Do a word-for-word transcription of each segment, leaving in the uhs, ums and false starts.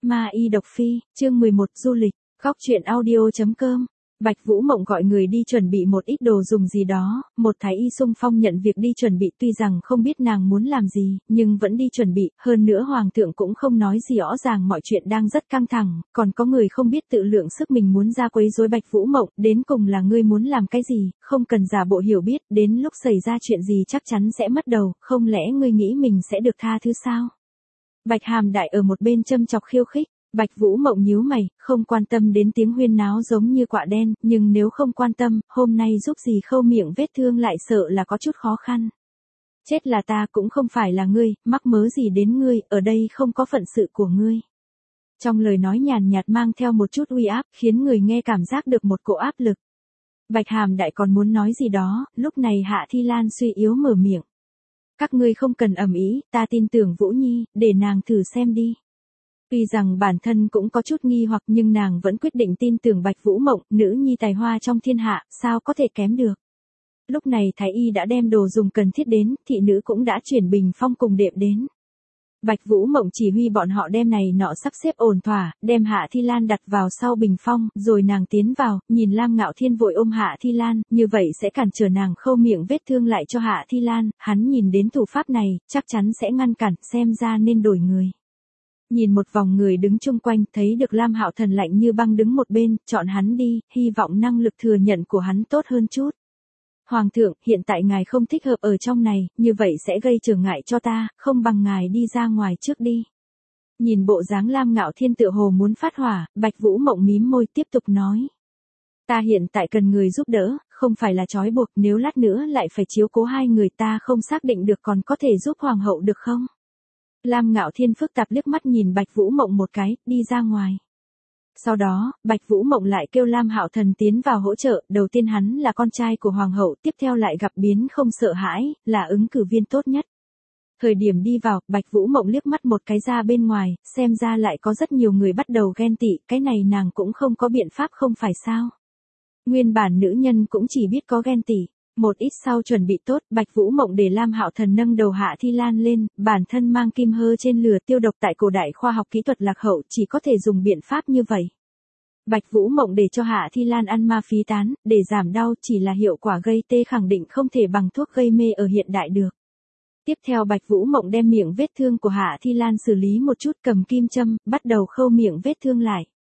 Ma y độc phi, chương mười một du lịch, góc truyện audio.com. Bạch Vũ Mộng gọi người đi chuẩn bị một ít đồ dùng gì đó, một thái y xung phong nhận việc đi chuẩn bị, tuy rằng không biết nàng muốn làm gì, nhưng vẫn đi chuẩn bị, hơn nữa hoàng thượng cũng không nói gì, rõ ràng mọi chuyện đang rất căng thẳng, còn có người không biết tự lượng sức mình muốn ra quấy rối Bạch Vũ Mộng, đến cùng là ngươi muốn làm cái gì, không cần giả bộ hiểu biết, đến lúc xảy ra chuyện gì chắc chắn sẽ mất đầu, không lẽ ngươi nghĩ mình sẽ được tha thứ sao? Bạch Hàm Đại ở một bên châm chọc khiêu khích. Bạch Vũ Mộng nhíu mày, không quan tâm đến tiếng huyên náo giống như quạ đen, nhưng nếu không quan tâm, hôm nay giúp gì khâu miệng vết thương lại sợ là có chút khó khăn. Chết là ta cũng không phải là ngươi, mắc mớ gì đến ngươi, ở đây không có phận sự của ngươi. Trong lời nói nhàn nhạt mang theo một chút uy áp, khiến người nghe cảm giác được một cỗ áp lực. Bạch Hàm Đại còn muốn nói gì đó, lúc này Hạ Thi Lan suy yếu mở miệng. Các ngươi không cần ầm ĩ, ta tin tưởng Vũ Nhi, để nàng thử xem đi. Tuy rằng bản thân cũng có chút nghi hoặc nhưng nàng vẫn quyết định tin tưởng Bạch Vũ Mộng, nữ nhi tài hoa trong thiên hạ, sao có thể kém được. Lúc này thái y đã đem đồ dùng cần thiết đến, thị nữ cũng đã chuyển bình phong cùng đệm đến. Bạch Vũ Mộng chỉ huy bọn họ đem này nọ sắp xếp ổn thỏa, đem Hạ Thi Lan đặt vào sau bình phong, rồi nàng tiến vào, nhìn Lam Ngạo Thiên vội ôm Hạ Thi Lan, như vậy sẽ cản trở nàng khâu miệng vết thương lại cho Hạ Thi Lan, hắn nhìn đến thủ pháp này, chắc chắn sẽ ngăn cản, xem ra nên đổi người. Nhìn một vòng người đứng chung quanh, thấy được Lam Hạo Thần lạnh như băng đứng một bên, chọn hắn đi, hy vọng năng lực thừa nhận của hắn tốt hơn chút. Hoàng thượng, hiện tại ngài không thích hợp ở trong này, như vậy sẽ gây trở ngại cho ta, không bằng ngài đi ra ngoài trước đi. Nhìn bộ dáng Lam Ngạo Thiên tựa hồ muốn phát hỏa, Bạch Vũ Mộng mím môi tiếp tục nói. Ta hiện tại cần người giúp đỡ, không phải là trói buộc, nếu lát nữa lại phải chiếu cố hai người ta không xác định được còn có thể giúp Hoàng hậu được không? Lam Ngạo Thiên phức tạp liếc mắt nhìn Bạch Vũ Mộng một cái, đi ra ngoài. Sau đó, Bạch Vũ Mộng lại kêu Lam Hạo Thần tiến vào hỗ trợ, đầu tiên hắn là con trai của Hoàng hậu, tiếp theo lại gặp biến không sợ hãi, là ứng cử viên tốt nhất. Thời điểm đi vào, Bạch Vũ Mộng liếc mắt một cái ra bên ngoài, xem ra lại có rất nhiều người bắt đầu ghen tị, cái này nàng cũng không có biện pháp không phải sao. Nguyên bản nữ nhân cũng chỉ biết có ghen tị. Một ít sau chuẩn bị tốt, Bạch Vũ Mộng để Lam Hạo Thần nâng đầu Hạ Thi Lan lên, bản thân mang kim hơ trên lửa tiêu độc tại cổ đại khoa học kỹ thuật lạc hậu chỉ có thể dùng biện pháp như vậy. Bạch Vũ Mộng để cho Hạ Thi Lan ăn ma phí tán, để giảm đau chỉ là hiệu quả gây tê khẳng định không thể bằng thuốc gây mê ở hiện đại được. Tiếp theo Bạch Vũ Mộng đem miệng vết thương của Hạ Thi Lan xử lý một chút, cầm kim châm, bắt đầu khâu miệng vết thương lại.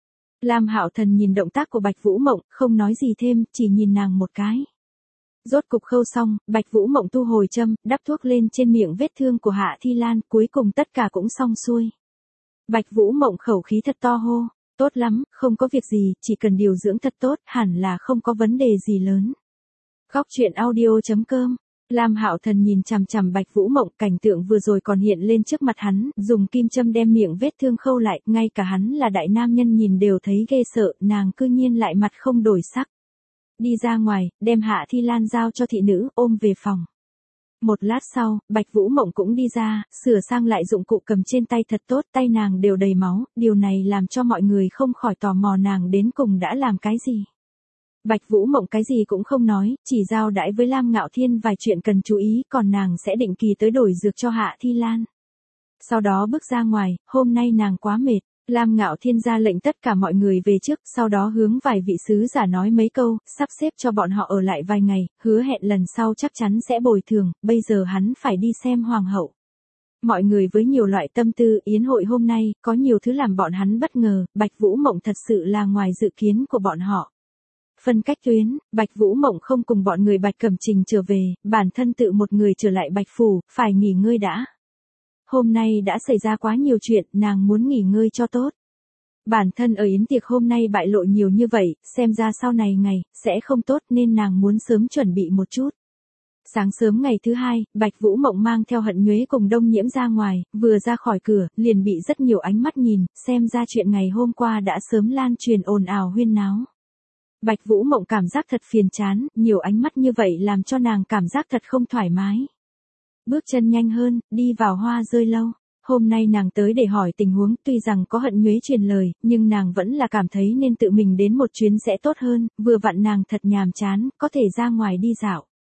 Lam Hạo Thần nhìn động tác của Bạch Vũ Mộng, không nói gì thêm, chỉ nhìn nàng một cái. Rốt cục khâu xong, Bạch Vũ Mộng thu hồi châm, đắp thuốc lên trên miệng vết thương của Hạ Thi Lan, cuối cùng tất cả cũng xong xuôi. Bạch Vũ Mộng khẩu khí thật to hô, tốt lắm, không có việc gì, chỉ cần điều dưỡng thật tốt, hẳn là không có vấn đề gì lớn. Góc truyện audio.com. Lam Hạo Thần nhìn chằm chằm Bạch Vũ Mộng, cảnh tượng vừa rồi còn hiện lên trước mặt hắn, dùng kim châm đem miệng vết thương khâu lại, ngay cả hắn là đại nam nhân nhìn đều thấy ghê sợ, nàng cư nhiên lại mặt không đổi sắc. Đi ra ngoài, đem Hạ Thi Lan giao cho thị nữ, ôm về phòng. Một lát sau, Bạch Vũ Mộng cũng đi ra, sửa sang lại dụng cụ cầm trên tay thật tốt, tay nàng đều đầy máu, điều này làm cho mọi người không khỏi tò mò nàng đến cùng đã làm cái gì. Bạch Vũ Mộng cái gì cũng không nói, chỉ giao đãi với Lam Ngạo Thiên vài chuyện cần chú ý, còn nàng sẽ định kỳ tới đổi dược cho Hạ Thi Lan. Sau đó bước ra ngoài, hôm nay nàng quá mệt. Lam Ngạo Thiên ra lệnh tất cả mọi người về trước, sau đó hướng vài vị sứ giả nói mấy câu, sắp xếp cho bọn họ ở lại vài ngày, hứa hẹn lần sau chắc chắn sẽ bồi thường, bây giờ hắn phải đi xem Hoàng hậu. Mọi người với nhiều loại tâm tư, yến hội hôm nay, có nhiều thứ làm bọn hắn bất ngờ, Bạch Vũ Mộng thật sự là ngoài dự kiến của bọn họ. Phân cách tuyến, Bạch Vũ Mộng không cùng bọn người Bạch Cẩm Trình trở về, bản thân tự một người trở lại Bạch Phủ, phải nghỉ ngơi đã. Hôm nay đã xảy ra quá nhiều chuyện, nàng muốn nghỉ ngơi cho tốt. Bản thân ở yến tiệc hôm nay bại lộ nhiều như vậy, xem ra sau này ngày, sẽ không tốt nên nàng muốn sớm chuẩn bị một chút. Sáng sớm ngày thứ hai, Bạch Vũ Mộng mang theo Hận Nhuế cùng Đông Nhiễm ra ngoài, vừa ra khỏi cửa, liền bị rất nhiều ánh mắt nhìn, xem ra chuyện ngày hôm qua đã sớm lan truyền ồn ào huyên náo. Bạch Vũ Mộng cảm giác thật phiền chán, nhiều ánh mắt như vậy làm cho nàng cảm giác thật không thoải mái. Bước chân nhanh hơn, đi vào Hoa Rơi Lâu. Hôm nay nàng tới để hỏi tình huống, tuy rằng có Hận Nhuế truyền lời, nhưng nàng vẫn là cảm thấy nên tự mình đến một chuyến sẽ tốt hơn, vừa vặn nàng thật nhàm chán, có thể ra ngoài đi dạo.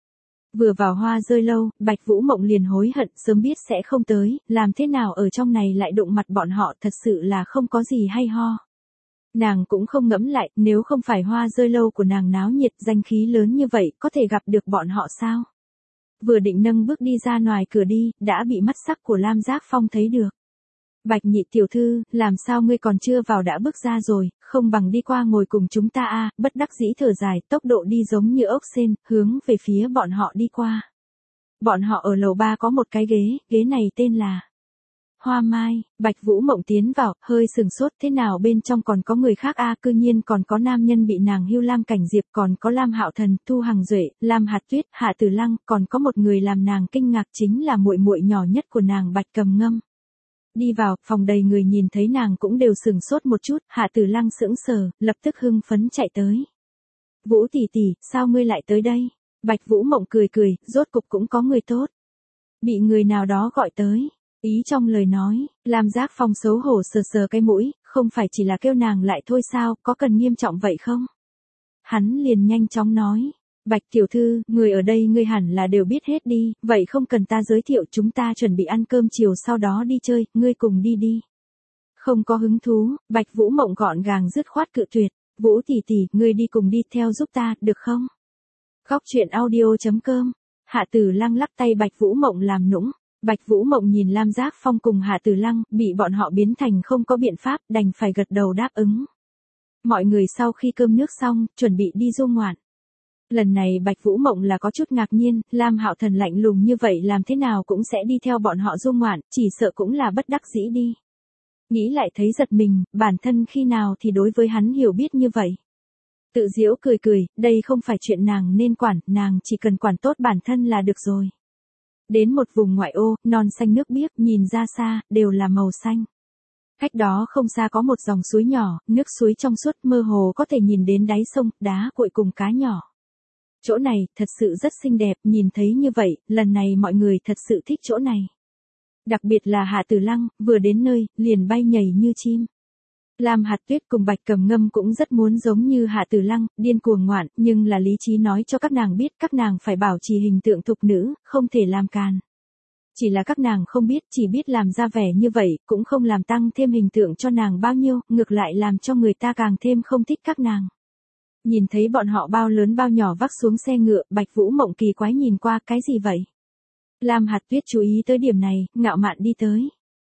Vừa vào Hoa Rơi Lâu, Bạch Vũ Mộng liền hối hận, sớm biết sẽ không tới, làm thế nào ở trong này lại đụng mặt bọn họ, thật sự là không có gì hay ho. Nàng cũng không ngẫm lại, nếu không phải Hoa Rơi Lâu của nàng náo nhiệt, danh khí lớn như vậy, có thể gặp được bọn họ sao? Vừa định nâng bước đi ra ngoài cửa đi, đã bị mắt sắc của Lam Giác Phong thấy được. Bạch nhị tiểu thư, làm sao ngươi còn chưa vào đã bước ra rồi, không bằng đi qua ngồi cùng chúng ta a. Bất đắc dĩ thở dài, tốc độ đi giống như ốc sên, hướng về phía bọn họ đi qua. Bọn họ ở lầu ba có một cái ghế, ghế này tên là Hoa Mai. Bạch Vũ Mộng tiến vào, hơi sừng sốt, thế nào bên trong còn có người khác a, cư nhiên còn có nam nhân bị nàng hưu Lam Cảnh Diệp, còn có Lam Hạo Thần, Thu Hằng Duệ, Lam Hạt Tuyết, Hạ Tử Lăng, còn có một người làm nàng kinh ngạc chính là muội muội nhỏ nhất của nàng Bạch Cầm Ngâm. Đi vào, phòng đầy người nhìn thấy nàng cũng đều sừng sốt một chút, Hạ Tử Lăng sững sờ, lập tức hưng phấn chạy tới. Vũ tỷ tỷ, sao ngươi lại tới đây? Bạch Vũ Mộng cười cười, rốt cục cũng có người tốt. Bị người nào đó gọi tới. Ý trong lời nói, Lam Giác Phong xấu hổ sờ sờ cái mũi, không phải chỉ là kêu nàng lại thôi sao, có cần nghiêm trọng vậy không? Hắn liền nhanh chóng nói, Bạch tiểu thư, người ở đây ngươi hẳn là đều biết hết đi, vậy không cần ta giới thiệu, chúng ta chuẩn bị ăn cơm chiều sau đó đi chơi, ngươi cùng đi đi. Không có hứng thú, Bạch Vũ Mộng gọn gàng dứt khoát cự tuyệt, Vũ tỷ tỷ, ngươi đi cùng đi theo giúp ta, được không? Góc truyện audio chấm com, Hạ Tử Lăng lắc tay Bạch Vũ Mộng làm nũng. Bạch Vũ Mộng nhìn Lam Giác Phong cùng Hạ Tử Lăng, bị bọn họ biến thành không có biện pháp, đành phải gật đầu đáp ứng. Mọi người sau khi cơm nước xong, chuẩn bị đi du ngoạn. Lần này Bạch Vũ Mộng là có chút ngạc nhiên, Lam Hạo Thần lạnh lùng như vậy làm thế nào cũng sẽ đi theo bọn họ du ngoạn, chỉ sợ cũng là bất đắc dĩ đi. Nghĩ lại thấy giật mình, bản thân khi nào thì đối với hắn hiểu biết như vậy. Tự giễu cười cười, đây không phải chuyện nàng nên quản, nàng chỉ cần quản tốt bản thân là được rồi. Đến một vùng ngoại ô, non xanh nước biếc, nhìn ra xa, đều là màu xanh. Cách đó không xa có một dòng suối nhỏ, nước suối trong suốt mơ hồ có thể nhìn đến đáy sông, đá cuội cùng cá nhỏ. Chỗ này, thật sự rất xinh đẹp, nhìn thấy như vậy, lần này mọi người thật sự thích chỗ này. Đặc biệt là Hạ Tử Lăng, vừa đến nơi, liền bay nhảy như chim. Lam Hạt Tuyết cùng Bạch Cầm Ngâm cũng rất muốn giống như Hạ Tử Lăng, điên cuồng ngoạn, nhưng là lý trí nói cho các nàng biết các nàng phải bảo trì hình tượng thục nữ, không thể làm càn. Chỉ là các nàng không biết, chỉ biết làm ra vẻ như vậy, cũng không làm tăng thêm hình tượng cho nàng bao nhiêu, ngược lại làm cho người ta càng thêm không thích các nàng. Nhìn thấy bọn họ bao lớn bao nhỏ vác xuống xe ngựa, Bạch Vũ Mộng kỳ quái nhìn qua, cái gì vậy? Lam Hạt Tuyết chú ý tới điểm này, ngạo mạn đi tới.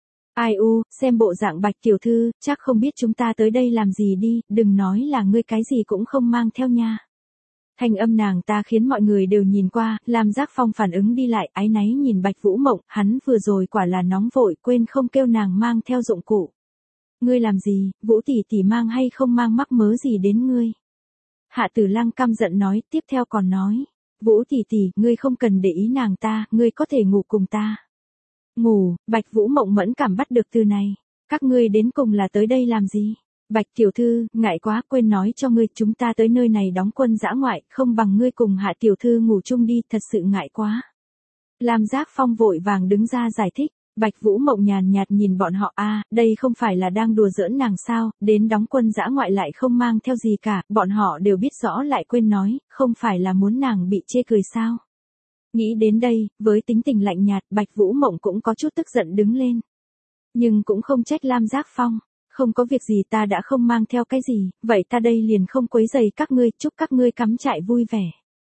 Ai u, xem bộ dạng Bạch tiểu thư, chắc không biết chúng ta tới đây làm gì đi, đừng nói là ngươi cái gì cũng không mang theo nha. Thanh âm nàng ta khiến mọi người đều nhìn qua, Lam Giác Phong phản ứng đi lại, áy náy nhìn Bạch Vũ Mộng, hắn vừa rồi quả là nóng vội, quên không kêu nàng mang theo dụng cụ. Ngươi làm gì, Vũ tỷ tỷ mang hay không mang mắc mớ gì đến ngươi? Hạ Tử Lăng căm giận nói, tiếp theo còn nói, Vũ tỷ tỷ, ngươi không cần để ý nàng ta, ngươi có thể ngủ cùng ta. Ngủ, Bạch Vũ Mộng mẫn cảm bắt được từ này, các ngươi đến cùng là tới đây làm gì? Bạch tiểu thư, ngại quá, quên nói cho ngươi, chúng ta tới nơi này đóng quân dã ngoại, không bằng ngươi cùng Hạ tiểu thư ngủ chung đi, thật sự ngại quá. Lam Giác Phong vội vàng đứng ra giải thích, Bạch Vũ Mộng nhàn nhạt nhìn bọn họ, a, đây không phải là đang đùa giỡn nàng sao, đến đóng quân dã ngoại lại không mang theo gì cả, bọn họ đều biết rõ lại quên nói, không phải là muốn nàng bị chê cười sao. Nghĩ đến đây, với tính tình lạnh nhạt, Bạch Vũ Mộng cũng có chút tức giận đứng lên. Nhưng cũng không trách Lam Giác Phong, không có việc gì, ta đã không mang theo cái gì, vậy ta đây liền không quấy rầy các ngươi, chúc các ngươi cắm trại vui vẻ.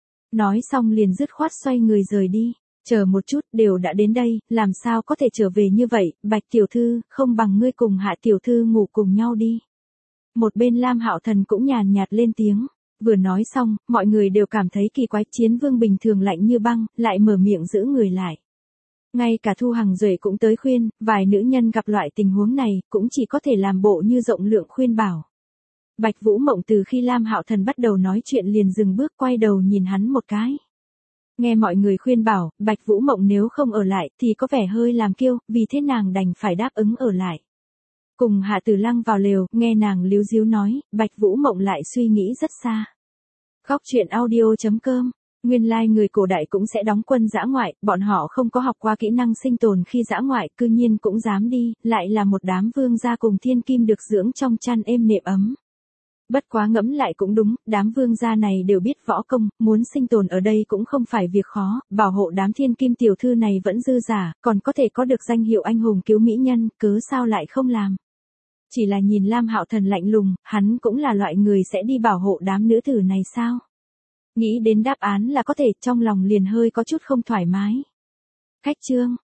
Nói xong liền dứt khoát xoay người rời đi. Chờ một chút, đều đã đến đây, làm sao có thể trở về như vậy, Bạch tiểu thư, không bằng ngươi cùng Hạ tiểu thư ngủ cùng nhau đi. Một bên Lam Hạo Thần cũng nhàn nhạt lên tiếng, vừa nói xong, mọi người đều cảm thấy kỳ quái, Chiến Vương bình thường lạnh như băng, lại mở miệng giữ người lại. Ngay cả Thu Hằng Duệ cũng tới khuyên, vài nữ nhân gặp loại tình huống này, cũng chỉ có thể làm bộ như rộng lượng khuyên bảo. Bạch Vũ Mộng từ khi Lam Hạo Thần bắt đầu nói chuyện liền dừng bước quay đầu nhìn hắn một cái. Nghe mọi người khuyên bảo, Bạch Vũ Mộng nếu không ở lại thì có vẻ hơi làm kiêu, vì thế nàng đành phải đáp ứng ở lại. Cùng Hạ Tử Lăng vào lều, nghe nàng líu díu nói, Bạch Vũ Mộng lại suy nghĩ rất xa. Góc truyện audio chấm com, nguyên lai like người cổ đại cũng sẽ đóng quân dã ngoại, bọn họ không có học qua kỹ năng sinh tồn khi dã ngoại, cư nhiên cũng dám đi, lại là một đám vương gia cùng thiên kim được dưỡng trong chăn êm nệm ấm. Bất quá ngẫm lại cũng đúng, đám vương gia này đều biết võ công, muốn sinh tồn ở đây cũng không phải việc khó, bảo hộ đám thiên kim tiểu thư này vẫn dư giả, còn có thể có được danh hiệu anh hùng cứu mỹ nhân, cớ sao lại không làm. Chỉ là nhìn Lam Hạo Thần lạnh lùng, hắn cũng là loại người sẽ đi bảo hộ đám nữ tử này sao? Nghĩ đến đáp án là có thể, trong lòng liền hơi có chút không thoải mái. Khách trương